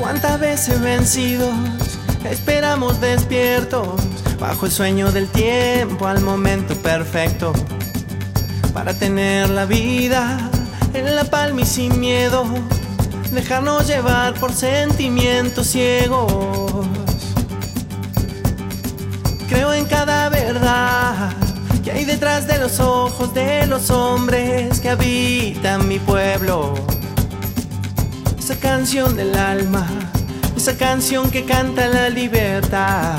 Cuántas veces vencidos esperamos despiertos bajo el sueño del tiempo al momento perfecto para tener la vida en la palma y sin miedo, dejarnos llevar por sentimientos ciegos. Creo en cada verdad que hay detrás de los ojos de los hombres que habitan mi pueblo. Esa canción del alma, esa canción que canta la libertad,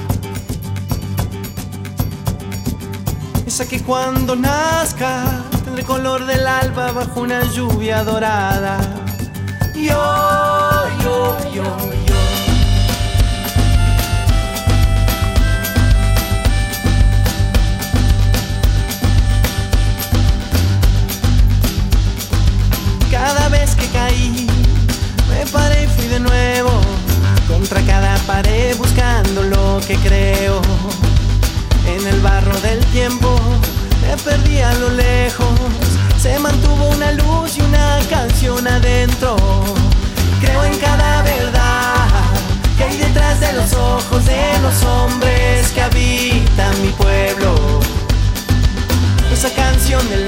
esa que cuando nazca tendrá el color del alba bajo una lluvia dorada. Yo. Cada vez que caí, me paré y fui de nuevo contra cada pared buscando lo que creo. En el barro del tiempo me perdí a lo lejos, se mantuvo una luz y una canción adentro. Creo en cada verdad que hay detrás de los ojos de los hombres que habitan mi pueblo. Esa canción del